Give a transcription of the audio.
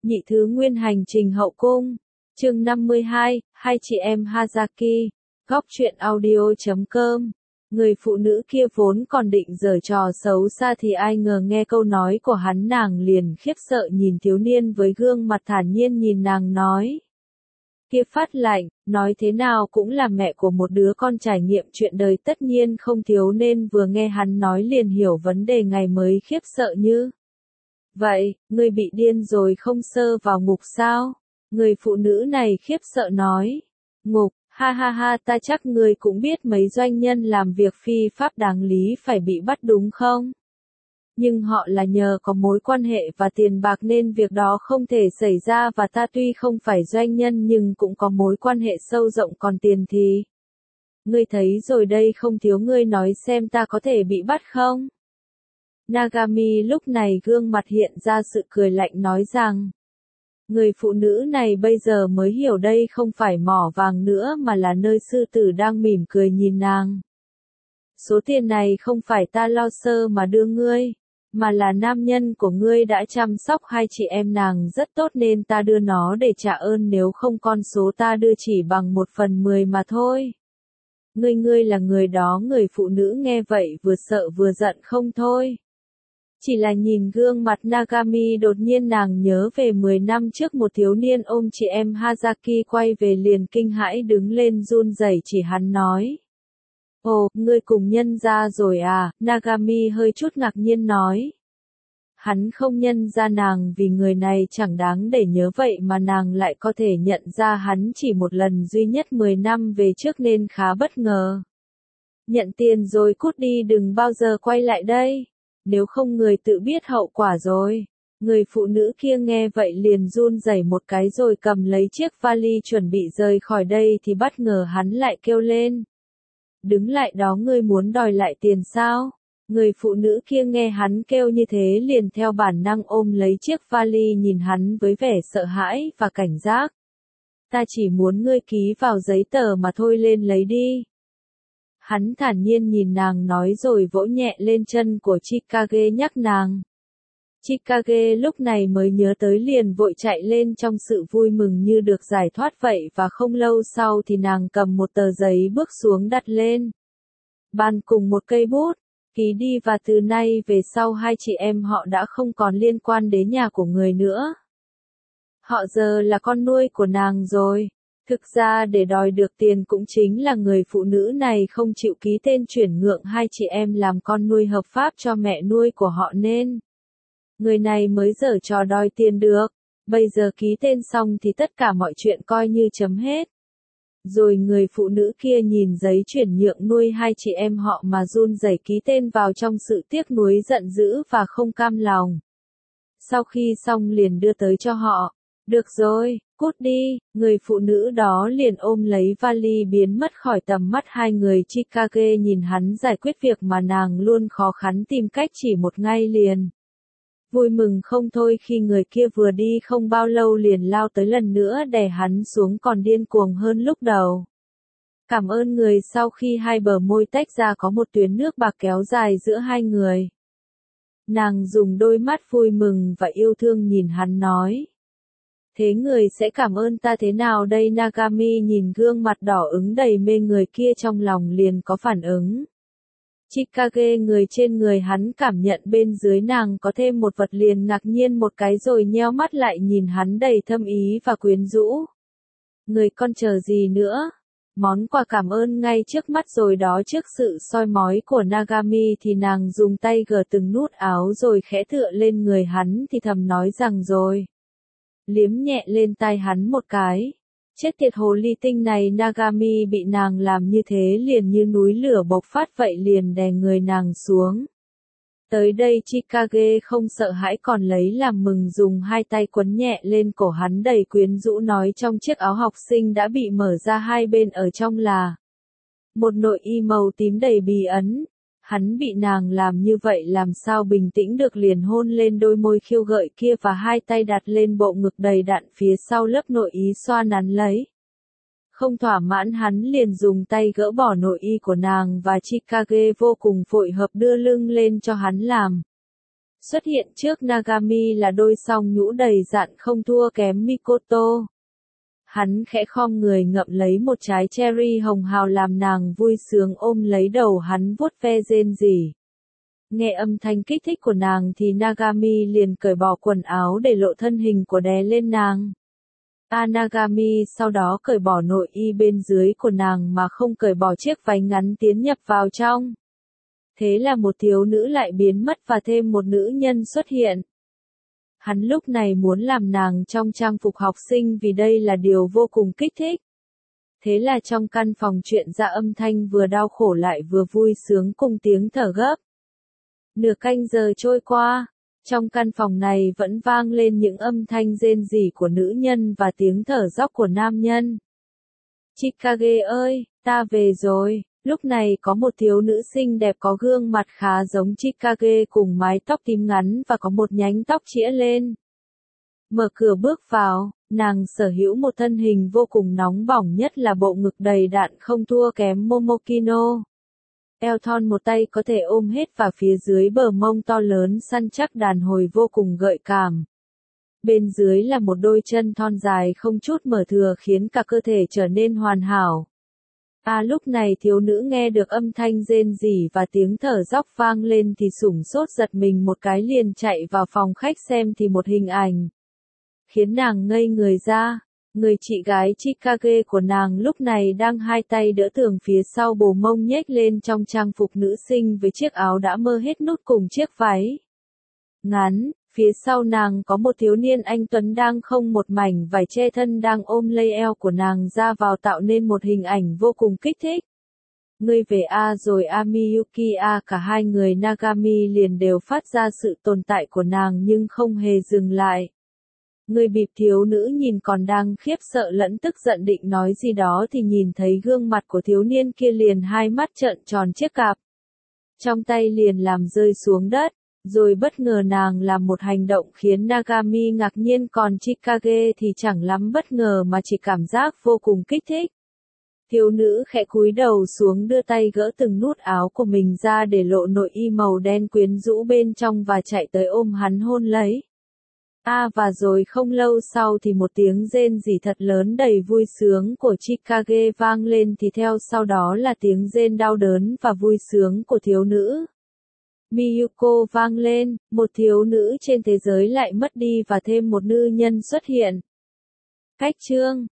Nhị thứ nguyên hành trình hậu cung. Chương 52, hai chị em Hazaki. Góc truyện audio.com. Người phụ nữ kia vốn còn định giở trò xấu xa thì ai ngờ nghe câu nói của hắn nàng liền khiếp sợ nhìn thiếu niên với gương mặt thản nhiên nhìn nàng nói. Kia phát lạnh, nói thế nào cũng là mẹ của một đứa con trải nghiệm chuyện đời tất nhiên không thiếu nên vừa nghe hắn nói liền hiểu vấn đề ngày mới khiếp sợ như. Vậy, ngươi bị điên rồi không sơ vào ngục sao? Người phụ nữ này khiếp sợ nói. Ngục, ha ha ha ta chắc ngươi cũng biết mấy doanh nhân làm việc phi pháp đáng lý phải bị bắt đúng không? Nhưng họ là nhờ có mối quan hệ và tiền bạc nên việc đó không thể xảy ra và ta tuy không phải doanh nhân nhưng cũng có mối quan hệ sâu rộng còn tiền thì. Ngươi thấy rồi đây không thiếu ngươi nói xem ta có thể bị bắt không? Nagami lúc này gương mặt hiện ra sự cười lạnh nói rằng. Người phụ nữ này bây giờ mới hiểu đây không phải mỏ vàng nữa mà là nơi sư tử đang mỉm cười nhìn nàng. Số tiền này không phải ta lo sơ mà đưa ngươi, mà là nam nhân của ngươi đã chăm sóc hai chị em nàng rất tốt nên ta đưa nó để trả ơn nếu không con số ta đưa chỉ bằng 1/10 mà thôi. Ngươi là người đó người phụ nữ nghe vậy vừa sợ vừa giận không thôi. Chỉ là nhìn gương mặt Nagami đột nhiên nàng nhớ về 10 năm trước một thiếu niên ôm chị em Hazaki quay về liền kinh hãi đứng lên run rẩy chỉ hắn nói. Ồ, ngươi cùng nhân ra rồi à, Nagami hơi chút ngạc nhiên nói. Hắn không nhân ra nàng vì người này chẳng đáng để nhớ vậy mà nàng lại có thể nhận ra hắn chỉ một lần duy nhất 10 năm về trước nên khá bất ngờ. Nhận tiền rồi cút đi đừng bao giờ quay lại đây. Nếu không người tự biết hậu quả rồi. Người phụ nữ kia nghe vậy liền run rẩy một cái rồi cầm lấy chiếc vali chuẩn bị rời khỏi đây thì bất ngờ hắn lại kêu lên. Đứng lại đó ngươi muốn đòi lại tiền sao? Người phụ nữ kia nghe hắn kêu như thế liền theo bản năng ôm lấy chiếc vali nhìn hắn với vẻ sợ hãi và cảnh giác. Ta chỉ muốn ngươi ký vào giấy tờ mà thôi lên lấy đi. Hắn thản nhiên nhìn nàng nói rồi vỗ nhẹ lên chân của Chikage nhắc nàng. Chikage lúc này mới nhớ tới liền vội chạy lên trong sự vui mừng như được giải thoát vậy và không lâu sau thì nàng cầm một tờ giấy bước xuống đặt lên bàn cùng một cây bút, ký đi và từ nay về sau hai chị em họ đã không còn liên quan đến nhà của người nữa. Họ giờ là con nuôi của nàng rồi. Thực ra để đòi được tiền cũng chính là người phụ nữ này không chịu ký tên chuyển nhượng hai chị em làm con nuôi hợp pháp cho mẹ nuôi của họ nên. Người này mới giở trò đòi tiền được. Bây giờ ký tên xong thì tất cả mọi chuyện coi như chấm hết. Rồi người phụ nữ kia nhìn giấy chuyển nhượng nuôi hai chị em họ mà run rẩy ký tên vào trong sự tiếc nuối giận dữ và không cam lòng. Sau khi xong liền đưa tới cho họ. Được rồi, cút đi, người phụ nữ đó liền ôm lấy vali biến mất khỏi tầm mắt hai người Chikage nhìn hắn giải quyết việc mà nàng luôn khó khăn tìm cách chỉ một ngày liền. Vui mừng không thôi khi người kia vừa đi không bao lâu liền lao tới lần nữa đè hắn xuống còn điên cuồng hơn lúc đầu. Cảm ơn người sau khi hai bờ môi tách ra có một tuyến nước bạc kéo dài giữa hai người. Nàng dùng đôi mắt vui mừng và yêu thương nhìn hắn nói. Thế người sẽ cảm ơn ta thế nào đây Nagami nhìn gương mặt đỏ ứng đầy mê người kia trong lòng liền có phản ứng. Chikage người trên người hắn cảm nhận bên dưới nàng có thêm một vật liền ngạc nhiên một cái rồi nheo mắt lại nhìn hắn đầy thâm ý và quyến rũ. Người con chờ gì nữa? Món quà cảm ơn ngay trước mắt rồi đó trước sự soi mói của Nagami thì nàng dùng tay gỡ từng nút áo rồi khẽ tựa lên người hắn thì thầm nói rằng rồi. Liếm nhẹ lên tai hắn một cái. Chết tiệt hồ ly tinh này Nagami bị nàng làm như thế liền như núi lửa bộc phát vậy liền đè người nàng xuống. Tới đây Chikage không sợ hãi còn lấy làm mừng dùng hai tay quấn nhẹ lên cổ hắn đầy quyến rũ nói trong chiếc áo học sinh đã bị mở ra hai bên ở trong là một nội y màu tím đầy bí ấn. Hắn bị nàng làm như vậy làm sao bình tĩnh được liền hôn lên đôi môi khiêu gợi kia và hai tay đặt lên bộ ngực đầy đặn phía sau lớp nội y xoa nắn lấy. Không thỏa mãn hắn liền dùng tay gỡ bỏ nội y của nàng và Chikage vô cùng phối hợp đưa lưng lên cho hắn làm. Xuất hiện trước Nagami là đôi song nhũ đầy dạn không thua kém Mikoto. Hắn khẽ khom người ngậm lấy một trái cherry hồng hào làm nàng vui sướng ôm lấy đầu hắn vuốt ve rên rỉ. Nghe âm thanh kích thích của nàng thì Nagami liền cởi bỏ quần áo để lộ thân hình của đè lên nàng. Nagami sau đó cởi bỏ nội y bên dưới của nàng mà không cởi bỏ chiếc váy ngắn tiến nhập vào trong. Thế là một thiếu nữ lại biến mất và thêm một nữ nhân xuất hiện. Hắn lúc này muốn làm nàng trong trang phục học sinh vì đây là điều vô cùng kích thích. Thế là trong căn phòng chuyện ra âm thanh vừa đau khổ lại vừa vui sướng cùng tiếng thở gấp. Nửa canh giờ trôi qua, trong căn phòng này vẫn vang lên những âm thanh rên rỉ của nữ nhân và tiếng thở dốc của nam nhân. Chikage ơi, ta về rồi. Lúc này có một thiếu nữ xinh đẹp có gương mặt khá giống Chikage cùng mái tóc tím ngắn và có một nhánh tóc chĩa lên. Mở cửa bước vào, nàng sở hữu một thân hình vô cùng nóng bỏng, nhất là bộ ngực đầy đặn không thua kém Momokino. Eo thon một tay có thể ôm hết và phía dưới bờ mông to lớn săn chắc đàn hồi vô cùng gợi cảm. Bên dưới là một đôi chân thon dài không chút mở thừa khiến cả cơ thể trở nên hoàn hảo. Lúc này thiếu nữ nghe được âm thanh rên rỉ và tiếng thở dốc vang lên thì sửng sốt giật mình một cái liền chạy vào phòng khách xem thì một hình ảnh khiến nàng ngây người ra. Người chị gái Chikage của nàng lúc này đang hai tay đỡ tường phía sau bồ mông nhếch lên trong trang phục nữ sinh với chiếc áo đã mơ hết nút cùng chiếc váy ngắn. Phía sau nàng có một thiếu niên anh tuấn đang không một mảnh vải che thân đang ôm lấy eo của nàng ra vào tạo nên một hình ảnh vô cùng kích thích. Ngươi về rồi Miyuki cả hai người Nagami liền đều phát ra sự tồn tại của nàng nhưng không hề dừng lại. Người bịp thiếu nữ nhìn còn đang khiếp sợ lẫn tức giận định nói gì đó thì nhìn thấy gương mặt của thiếu niên kia liền hai mắt trợn tròn chiếc cặp. Trong tay liền làm rơi xuống đất, rồi bất ngờ nàng làm một hành động khiến Nagami ngạc nhiên còn Chikage thì chẳng lắm bất ngờ mà chỉ cảm giác vô cùng kích thích. Thiếu nữ khẽ cúi đầu xuống đưa tay gỡ từng nút áo của mình ra để lộ nội y màu đen quyến rũ bên trong và chạy tới ôm hắn hôn lấy. Và rồi không lâu sau thì một tiếng rên rỉ thật lớn đầy vui sướng của Chikage vang lên thì theo sau đó là tiếng rên đau đớn và vui sướng của thiếu nữ. Miyuko vang lên, một thiếu nữ trên thế giới lại mất đi và thêm một nữ nhân xuất hiện. Cách chương